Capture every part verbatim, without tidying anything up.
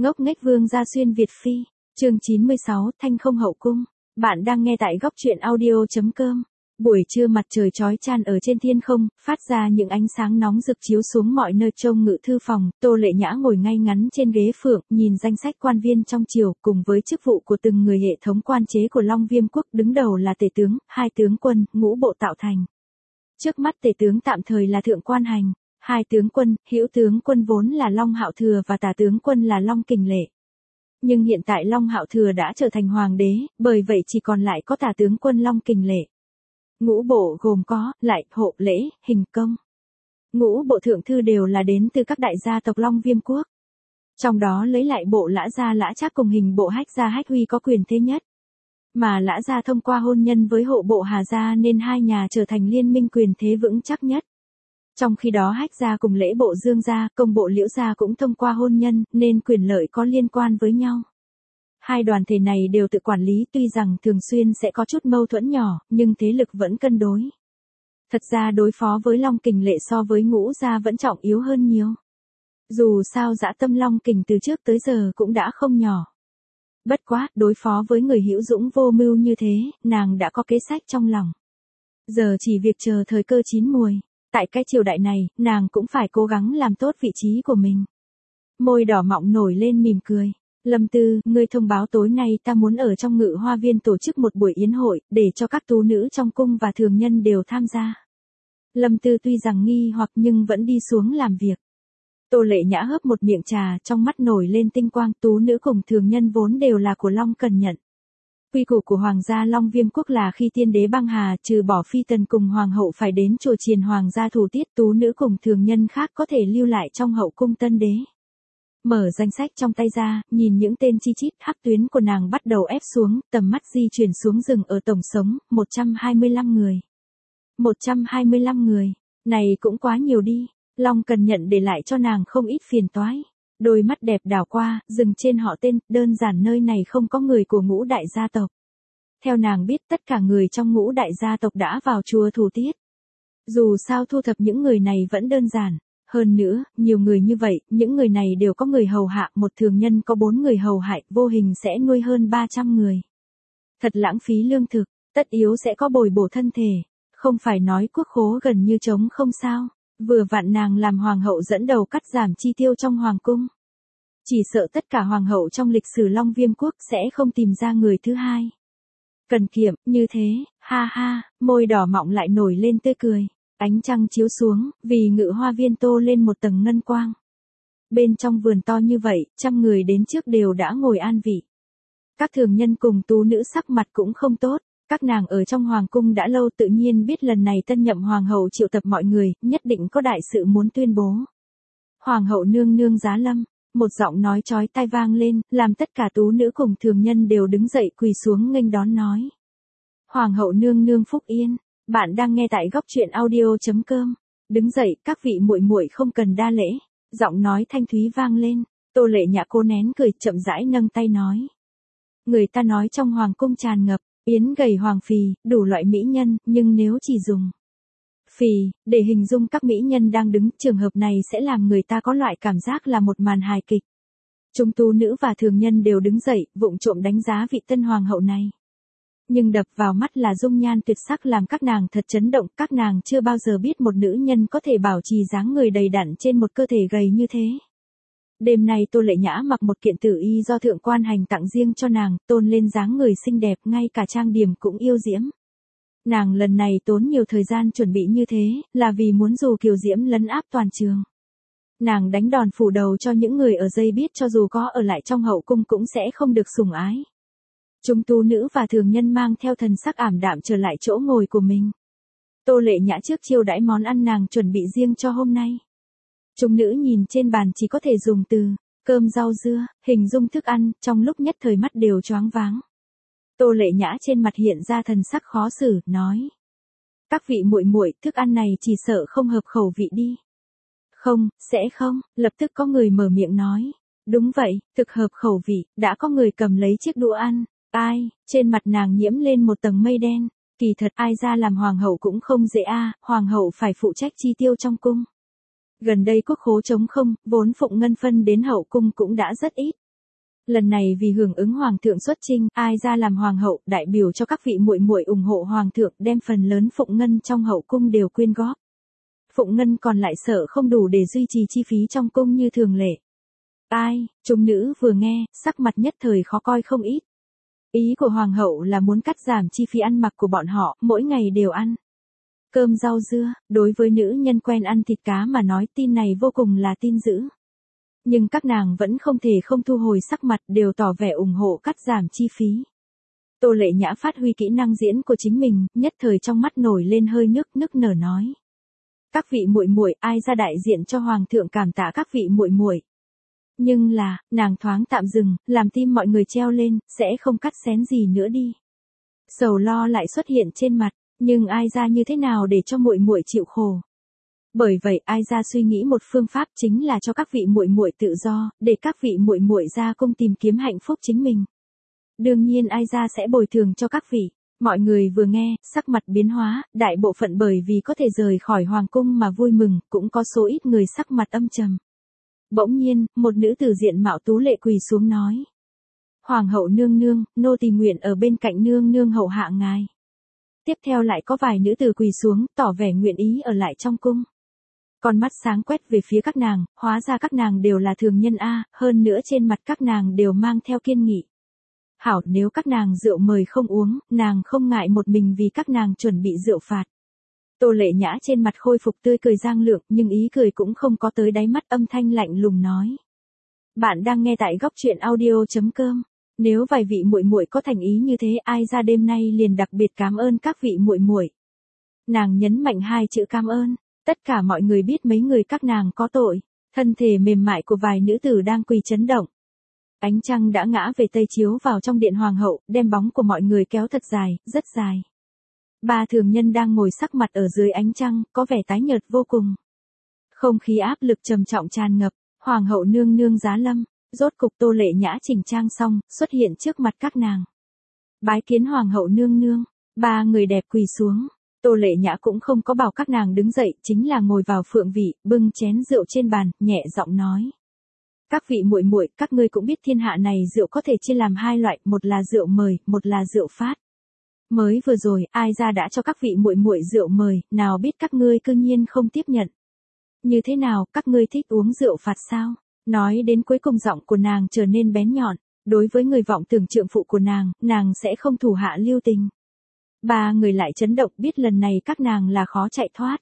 Ngốc nghếch vương gia xuyên Việt phi, chương chín mươi sáu, Thanh không hậu cung. Bạn đang nghe tại góc truyện audio.com. Buổi trưa mặt trời chói chang ở trên thiên không, phát ra những ánh sáng nóng rực chiếu xuống mọi nơi trong ngự thư phòng. Tô Lệ Nhã ngồi ngay ngắn trên ghế phượng, nhìn danh sách quan viên trong triều, cùng với chức vụ của từng người hệ thống quan chế của Long Viêm quốc, đứng đầu là tể tướng, hai tướng quân, ngũ bộ tạo thành. Trước mắt tể tướng tạm thời là Thượng Quan Hành, hai tướng quân, hữu tướng quân vốn là Long Hạo Thừa và tả tướng quân là Long Kình Lệ. Nhưng hiện tại Long Hạo Thừa đã trở thành hoàng đế, bởi vậy chỉ còn lại có tả tướng quân Long Kình Lệ. Ngũ bộ gồm có, lại, hộ, lễ, hình, công. Ngũ bộ thượng thư đều là đến từ các đại gia tộc Long Viêm quốc. Trong đó lấy lại bộ Lã gia Lã Trác cùng hình bộ Hách gia Hách Huy có quyền thế nhất. Mà Lã gia thông qua hôn nhân với hộ bộ Hà gia nên hai nhà trở thành liên minh quyền thế vững chắc nhất. Trong khi đó Hách gia cùng lễ bộ Dương gia, công bộ Liễu gia cũng thông qua hôn nhân nên quyền lợi có liên quan với nhau. Hai đoàn thể này đều tự quản lý, tuy rằng thường xuyên sẽ có chút mâu thuẫn nhỏ, nhưng thế lực vẫn cân đối. Thật ra đối phó với Long Kình Lệ so với Ngũ gia vẫn trọng yếu hơn nhiều. Dù sao dã tâm Long Kình từ trước tới giờ cũng đã không nhỏ. Bất quá, đối phó với người hữu dũng vô mưu như thế, nàng đã có kế sách trong lòng. Giờ chỉ việc chờ thời cơ chín muồi. Tại cái triều đại này, nàng cũng phải cố gắng làm tốt vị trí của mình. Môi đỏ mọng nổi lên mỉm cười. Lâm Tư, ngươi thông báo tối nay ta muốn ở trong Ngự Hoa Viên tổ chức một buổi yến hội, để cho các tú nữ trong cung và thường nhân đều tham gia. Lâm Tư tuy rằng nghi hoặc nhưng vẫn đi xuống làm việc. Tô Lệ Nhã hớp một miệng trà, trong mắt nổi lên tinh quang, tú nữ cùng thường nhân vốn đều là của Long Cần Nhận. Quy củ của Hoàng gia Long Viêm quốc là khi tiên đế băng hà, trừ bỏ phi tần cùng hoàng hậu phải đến chùa chiền hoàng gia thủ tiết, tú nữ cùng thường nhân khác có thể lưu lại trong hậu cung tân đế. Mở danh sách trong tay ra, nhìn những tên chi chít, hắc tuyến của nàng bắt đầu ép xuống, tầm mắt di chuyển xuống rừng ở tổng sống, một trăm hai mươi lăm người. một trăm hai mươi lăm người, này cũng quá nhiều đi, Long Cần Nhận để lại cho nàng không ít phiền toái. Đôi mắt đẹp đảo qua, dừng trên họ tên, đơn giản nơi này không có người của ngũ đại gia tộc. Theo nàng biết tất cả người trong ngũ đại gia tộc đã vào chùa thủ tiết. Dù sao thu thập những người này vẫn đơn giản. Hơn nữa, nhiều người như vậy, những người này đều có người hầu hạ, một thường nhân có bốn người hầu hại, vô hình sẽ nuôi hơn ba trăm người. Thật lãng phí lương thực, tất yếu sẽ có bồi bổ thân thể. Không phải nói quốc khố gần như trống không sao. Vừa vặn nàng làm hoàng hậu dẫn đầu cắt giảm chi tiêu trong hoàng cung. Chỉ sợ tất cả hoàng hậu trong lịch sử Long Viêm quốc sẽ không tìm ra người thứ hai. Cần kiệm, như thế, ha ha, môi đỏ mọng lại nổi lên tươi cười. Ánh trăng chiếu xuống, vì Ngự Hoa Viên tô lên một tầng ngân quang. Bên trong vườn to như vậy, trăm người đến trước đều đã ngồi an vị. Các thường nhân cùng tú nữ sắc mặt cũng không tốt. Các nàng ở trong hoàng cung đã lâu tự nhiên biết lần này tân nhậm hoàng hậu triệu tập mọi người, nhất định có đại sự muốn tuyên bố. Hoàng hậu nương nương giá lâm, một giọng nói chói tai vang lên, làm tất cả tú nữ cùng thường nhân đều đứng dậy quỳ xuống nghênh đón nói. Hoàng hậu nương nương phúc yên, bạn đang nghe tại góc truyện audio.com. Đứng dậy, các vị muội muội không cần đa lễ, giọng nói thanh thúy vang lên, Tô Lệ Nhã cố nén cười chậm rãi nâng tay nói. Người ta nói trong hoàng cung tràn ngập yến gầy hoàng phì, đủ loại mỹ nhân, nhưng nếu chỉ dùng phì, để hình dung các mỹ nhân đang đứng, trường hợp này sẽ làm người ta có loại cảm giác là một màn hài kịch. Chúng tú nữ và thường nhân đều đứng dậy, vụng trộm đánh giá vị tân hoàng hậu này. Nhưng đập vào mắt là dung nhan tuyệt sắc làm các nàng thật chấn động, các nàng chưa bao giờ biết một nữ nhân có thể bảo trì dáng người đầy đặn trên một cơ thể gầy như thế. Đêm nay Tô Lệ Nhã mặc một kiện tử y do Thượng Quan Hành tặng riêng cho nàng, tôn lên dáng người xinh đẹp, ngay cả trang điểm cũng yêu diễm. Nàng lần này tốn nhiều thời gian chuẩn bị như thế, là vì muốn dù kiều diễm lấn áp toàn trường. Nàng đánh đòn phủ đầu cho những người ở dây biết cho dù có ở lại trong hậu cung cũng sẽ không được sủng ái. Chúng tú nữ và thường nhân mang theo thần sắc ảm đạm trở lại chỗ ngồi của mình. Tô Lệ Nhã trước chiêu đãi món ăn nàng chuẩn bị riêng cho hôm nay. Chúng nữ nhìn trên bàn chỉ có thể dùng từ cơm rau dưa, hình dung thức ăn, trong lúc nhất thời mắt đều choáng váng. Tô Lệ Nhã trên mặt hiện ra thần sắc khó xử, nói: "Các vị muội muội, thức ăn này chỉ sợ không hợp khẩu vị đi." "Không, sẽ không." Lập tức có người mở miệng nói: "Đúng vậy, thực hợp khẩu vị." Đã có người cầm lấy chiếc đũa ăn. Ai? Trên mặt nàng nhiễm lên một tầng mây đen. Kỳ thật ai ra làm hoàng hậu cũng không dễ a, à, hoàng hậu phải phụ trách chi tiêu trong cung. Gần đây quốc khố trống không, vốn phụng ngân phân đến hậu cung cũng đã rất ít. Lần này vì hưởng ứng hoàng thượng xuất chinh, ai ra làm hoàng hậu, đại biểu cho các vị muội muội ủng hộ hoàng thượng, đem phần lớn phụng ngân trong hậu cung đều quyên góp. Phụng ngân còn lại sợ không đủ để duy trì chi phí trong cung như thường lệ. Ai, chúng nữ vừa nghe, sắc mặt nhất thời khó coi không ít. Ý của hoàng hậu là muốn cắt giảm chi phí ăn mặc của bọn họ, mỗi ngày đều ăn cơm rau dưa, đối với nữ nhân quen ăn thịt cá mà nói tin này vô cùng là tin dữ. Nhưng các nàng vẫn không thể không thu hồi sắc mặt, đều tỏ vẻ ủng hộ cắt giảm chi phí. Tô Lệ Nhã phát huy kỹ năng diễn của chính mình, nhất thời trong mắt nổi lên hơi nước nức nở nói: "Các vị muội muội, ai ra đại diện cho hoàng thượng cảm tạ các vị muội muội." Nhưng là, nàng thoáng tạm dừng, làm tim mọi người treo lên, sẽ không cắt xén gì nữa đi. Sầu lo lại xuất hiện trên mặt, nhưng ai ra như thế nào để cho muội muội chịu khổ? Bởi vậy, ai ra suy nghĩ một phương pháp, chính là cho các vị muội muội tự do, để các vị muội muội ra cung tìm kiếm hạnh phúc chính mình. Đương nhiên ai ra sẽ bồi thường cho các vị. Mọi người vừa nghe, sắc mặt biến hóa, đại bộ phận bởi vì có thể rời khỏi hoàng cung mà vui mừng, cũng có số ít người sắc mặt âm trầm. Bỗng nhiên, một nữ tử diện mạo tú lệ quỳ xuống nói: "Hoàng hậu nương nương, nô tỳ nguyện ở bên cạnh nương nương hầu hạ ngài." Tiếp theo lại có vài nữ tử quỳ xuống, tỏ vẻ nguyện ý ở lại trong cung. Con mắt sáng quét về phía các nàng, hóa ra các nàng đều là thường nhân a, hơn nữa trên mặt các nàng đều mang theo kiên nghị. Hảo, nếu các nàng rượu mời không uống, nàng không ngại một mình vì các nàng chuẩn bị rượu phạt. Tô Lệ Nhã trên mặt khôi phục tươi cười giang lượng, nhưng ý cười cũng không có tới đáy mắt, âm thanh lạnh lùng nói: "Bạn đang nghe tại góc truyện audio chấm com. Nếu vài vị muội muội có thành ý như thế, ai ra đêm nay liền đặc biệt cảm ơn các vị muội muội." Nàng nhấn mạnh hai chữ cảm ơn, tất cả mọi người biết mấy người các nàng có tội. Thân thể mềm mại của vài nữ tử đang quỳ chấn động. Ánh trăng đã ngã về tây chiếu vào trong điện hoàng hậu, đem bóng của mọi người kéo thật dài, rất dài. Ba thường nhân đang ngồi sắc mặt ở dưới ánh trăng, có vẻ tái nhợt vô cùng. Không khí áp lực trầm trọng tràn ngập, hoàng hậu nương nương giá lâm, rốt cục Tô Lệ Nhã chỉnh trang xong, xuất hiện trước mặt các nàng. Bái kiến hoàng hậu nương nương, ba người đẹp quỳ xuống. Tô Lệ Nhã cũng không có bảo các nàng đứng dậy, chính là ngồi vào phượng vị, bưng chén rượu trên bàn, nhẹ giọng nói: "Các vị muội muội, các ngươi cũng biết thiên hạ này rượu có thể chia làm hai loại, một là rượu mời, một là rượu phát. Mới vừa rồi, ai ra đã cho các vị muội muội rượu mời, nào biết các ngươi cư nhiên không tiếp nhận. Như thế nào, các ngươi thích uống rượu phạt sao?" Nói đến cuối cùng giọng của nàng trở nên bén nhọn, đối với người vọng tưởng trượng phụ của nàng, nàng sẽ không thủ hạ lưu tình. Ba người lại chấn động, biết lần này các nàng là khó chạy thoát.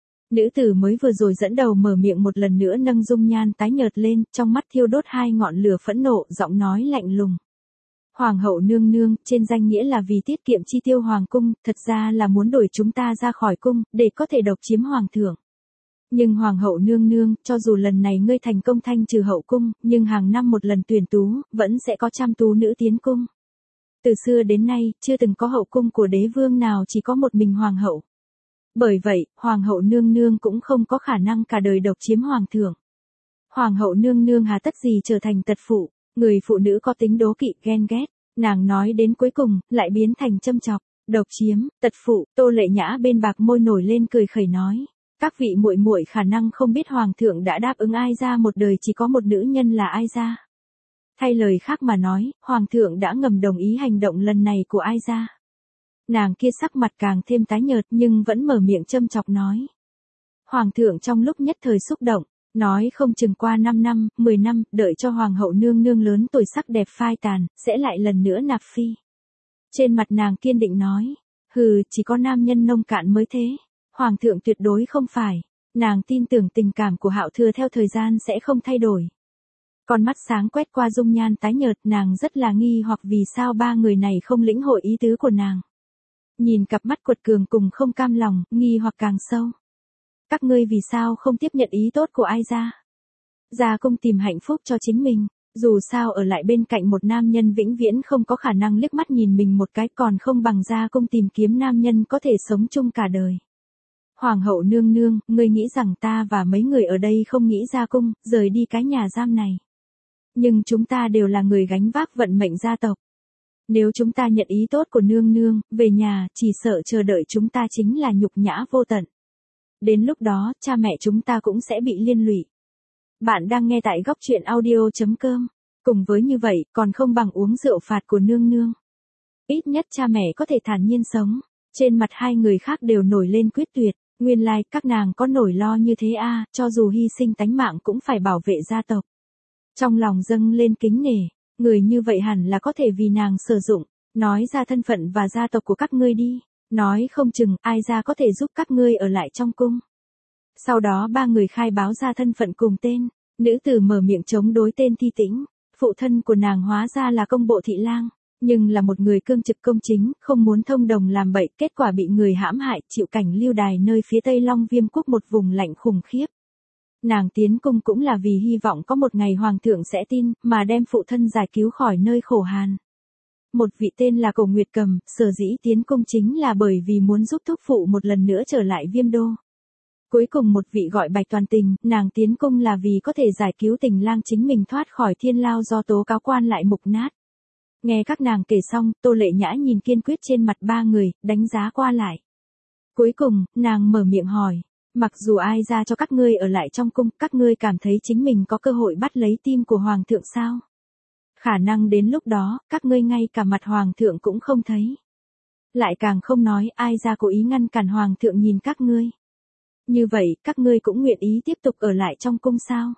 Nữ tử mới vừa rồi dẫn đầu mở miệng một lần nữa nâng dung nhan tái nhợt lên, trong mắt thiêu đốt hai ngọn lửa phẫn nộ, giọng nói lạnh lùng: "Hoàng hậu nương nương, trên danh nghĩa là vì tiết kiệm chi tiêu hoàng cung, thật ra là muốn đuổi chúng ta ra khỏi cung, để có thể độc chiếm hoàng thượng. Nhưng hoàng hậu nương nương, cho dù lần này ngươi thành công thanh trừ hậu cung, nhưng hàng năm một lần tuyển tú, vẫn sẽ có trăm tú nữ tiến cung. Từ xưa đến nay, chưa từng có hậu cung của đế vương nào chỉ có một mình hoàng hậu. Bởi vậy, hoàng hậu nương nương cũng không có khả năng cả đời độc chiếm hoàng thượng. Hoàng hậu nương nương hà tất gì trở thành tật phụ, người phụ nữ có tính đố kỵ, ghen ghét." Nàng nói đến cuối cùng, lại biến thành châm chọc: "Độc chiếm, tật phụ." Tô Lệ Nhã bên bạc môi nổi lên cười khẩy nói: "Các vị muội muội khả năng không biết hoàng thượng đã đáp ứng ai ra một đời chỉ có một nữ nhân là ai ra. Thay lời khác mà nói, hoàng thượng đã ngầm đồng ý hành động lần này của ai ra." Nàng kia sắc mặt càng thêm tái nhợt nhưng vẫn mở miệng châm chọc nói: "Hoàng thượng trong lúc nhất thời xúc động, nói không chừng qua năm năm, mười năm, đợi cho hoàng hậu nương nương lớn tuổi sắc đẹp phai tàn, sẽ lại lần nữa nạp phi." Trên mặt nàng kiên định nói: "Hừ, chỉ có nam nhân nông cạn mới thế. Hoàng thượng tuyệt đối không phải." Nàng tin tưởng tình cảm của Hạo Thừa theo thời gian sẽ không thay đổi. Con mắt sáng quét qua dung nhan tái nhợt, nàng rất là nghi hoặc vì sao ba người này không lĩnh hội ý tứ của nàng. Nhìn cặp mắt quật cường cùng không cam lòng, nghi hoặc càng sâu. "Các ngươi vì sao không tiếp nhận ý tốt của ai ra? Ra cung tìm hạnh phúc cho chính mình, dù sao ở lại bên cạnh một nam nhân vĩnh viễn không có khả năng liếc mắt nhìn mình một cái, còn không bằng ra cung tìm kiếm nam nhân có thể sống chung cả đời. Hoàng hậu nương nương, ngươi nghĩ rằng ta và mấy người ở đây không nghĩ ra cung, rời đi cái nhà giam này. Nhưng chúng ta đều là người gánh vác vận mệnh gia tộc. Nếu chúng ta nhận ý tốt của nương nương, về nhà, chỉ sợ chờ đợi chúng ta chính là nhục nhã vô tận. Đến lúc đó, cha mẹ chúng ta cũng sẽ bị liên lụy." Bạn đang nghe tại góc truyện audio chấm com. Cùng với như vậy, còn không bằng uống rượu phạt của nương nương. Ít nhất cha mẹ có thể thản nhiên sống. Trên mặt hai người khác đều nổi lên quyết tuyệt. Nguyên lai, các nàng có nổi lo như thế a, à, cho dù hy sinh tánh mạng cũng phải bảo vệ gia tộc. Trong lòng dâng lên kính nể, người như vậy hẳn là có thể vì nàng sử dụng. Nói ra thân phận và gia tộc của các ngươi đi. Nói không chừng ai ra có thể giúp các ngươi ở lại trong cung. Sau đó ba người khai báo ra thân phận cùng tên. Nữ tử mở miệng chống đối tên Thi Tĩnh. Phụ thân của nàng hóa ra là công bộ thị lang. Nhưng là một người cương trực công chính, không muốn thông đồng làm bậy, kết quả bị người hãm hại, chịu cảnh lưu đày nơi phía tây Long Viêm quốc, một vùng lạnh khủng khiếp. Nàng tiến cung cũng là vì hy vọng có một ngày hoàng thượng sẽ tin, mà đem phụ thân giải cứu khỏi nơi khổ hàn. Một vị tên là Cổ Nguyệt Cầm, sở dĩ tiến cung chính là bởi vì muốn giúp thúc phụ một lần nữa trở lại Viêm đô. Cuối cùng một vị gọi Bạch Toàn Tình, nàng tiến cung là vì có thể giải cứu Tình lang chính mình thoát khỏi thiên lao do tố cáo quan lại mục nát. Nghe các nàng kể xong, Tô Lệ Nhã nhìn kiên quyết trên mặt ba người, đánh giá qua lại. Cuối cùng, nàng mở miệng hỏi, mặc dù ai ra cho các ngươi ở lại trong cung, các ngươi cảm thấy chính mình có cơ hội bắt lấy tim của hoàng thượng sao? Khả năng đến lúc đó, các ngươi ngay cả mặt hoàng thượng cũng không thấy. Lại càng không nói ai ra cố ý ngăn cản hoàng thượng nhìn các ngươi. Như vậy, các ngươi cũng nguyện ý tiếp tục ở lại trong cung sao?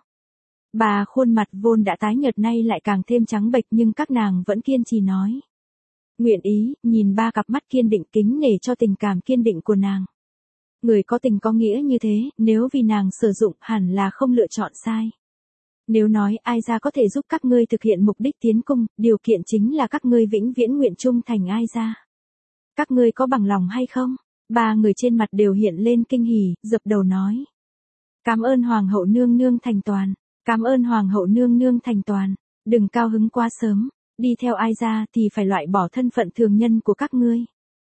Bà khuôn mặt vốn đã tái nhợt nay lại càng thêm trắng bệch, nhưng các nàng vẫn kiên trì nói. Nguyện ý, nhìn ba cặp mắt kiên định kính nể cho tình cảm kiên định của nàng. Người có tình có nghĩa như thế, nếu vì nàng sử dụng hẳn là không lựa chọn sai. Nếu nói ai ra có thể giúp các ngươi thực hiện mục đích tiến cung, điều kiện chính là các ngươi vĩnh viễn nguyện trung thành ai ra. Các ngươi có bằng lòng hay không? Ba người trên mặt đều hiện lên kinh hỉ, dập đầu nói. Cảm ơn hoàng hậu nương nương thành toàn. Cảm ơn hoàng hậu nương nương thành toàn. Đừng cao hứng quá sớm. Đi theo ai ra thì phải loại bỏ thân phận thường nhân của các ngươi.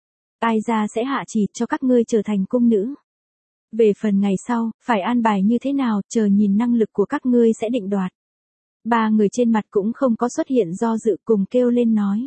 Ai ra sẽ hạ chỉ cho các ngươi trở thành cung nữ. Về phần ngày sau, phải an bài như thế nào, chờ nhìn năng lực của các ngươi sẽ định đoạt. Ba người trên mặt cũng không có xuất hiện do dự, cùng kêu lên nói.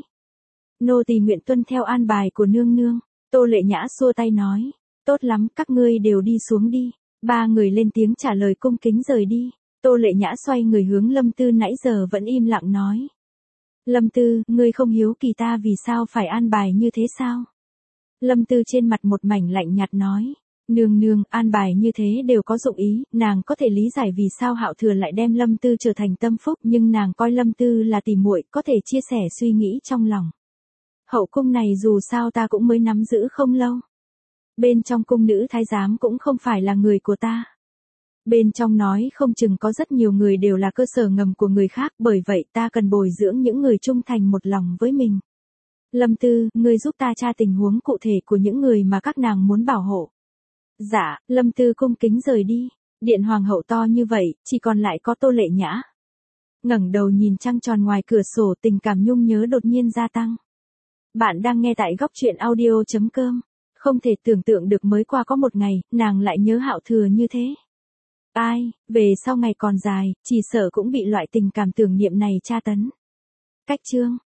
Nô tỳ nguyện tuân theo an bài của nương nương. Tô Lệ Nhã xua tay nói. Tốt lắm, các ngươi đều đi xuống đi. Ba người lên tiếng trả lời cung kính rời đi. Tô Lệ Nhã xoay người hướng Lâm Tư nãy giờ vẫn im lặng nói. Lâm Tư, ngươi không hiếu kỳ ta vì sao phải an bài như thế sao? Lâm Tư trên mặt một mảnh lạnh nhạt nói. Nương nương, an bài như thế đều có dụng ý, nàng có thể lý giải vì sao Hạo Thừa lại đem Lâm Tư trở thành tâm phúc, nhưng nàng coi Lâm Tư là tỉ muội, có thể chia sẻ suy nghĩ trong lòng. Hậu cung này dù sao ta cũng mới nắm giữ không lâu. Bên trong cung nữ thái giám cũng không phải là người của ta. Bên trong nói không chừng có rất nhiều người đều là cơ sở ngầm của người khác, bởi vậy ta cần bồi dưỡng những người trung thành một lòng với mình. Lâm Tư, ngươi giúp ta tra tình huống cụ thể của những người mà các nàng muốn bảo hộ. Dạ, Lâm Tư cung kính rời đi. Điện hoàng hậu to như vậy, chỉ còn lại có Tô Lệ Nhã. Ngẩng đầu nhìn trăng tròn ngoài cửa sổ, tình cảm nhung nhớ đột nhiên gia tăng. Bạn đang nghe tại góc truyện audio chấm com. Không thể tưởng tượng được mới qua có một ngày, nàng lại nhớ Hạo Thừa như thế. Ai, về sau ngày còn dài, chỉ sợ cũng bị loại tình cảm tưởng niệm này tra tấn. Cách chương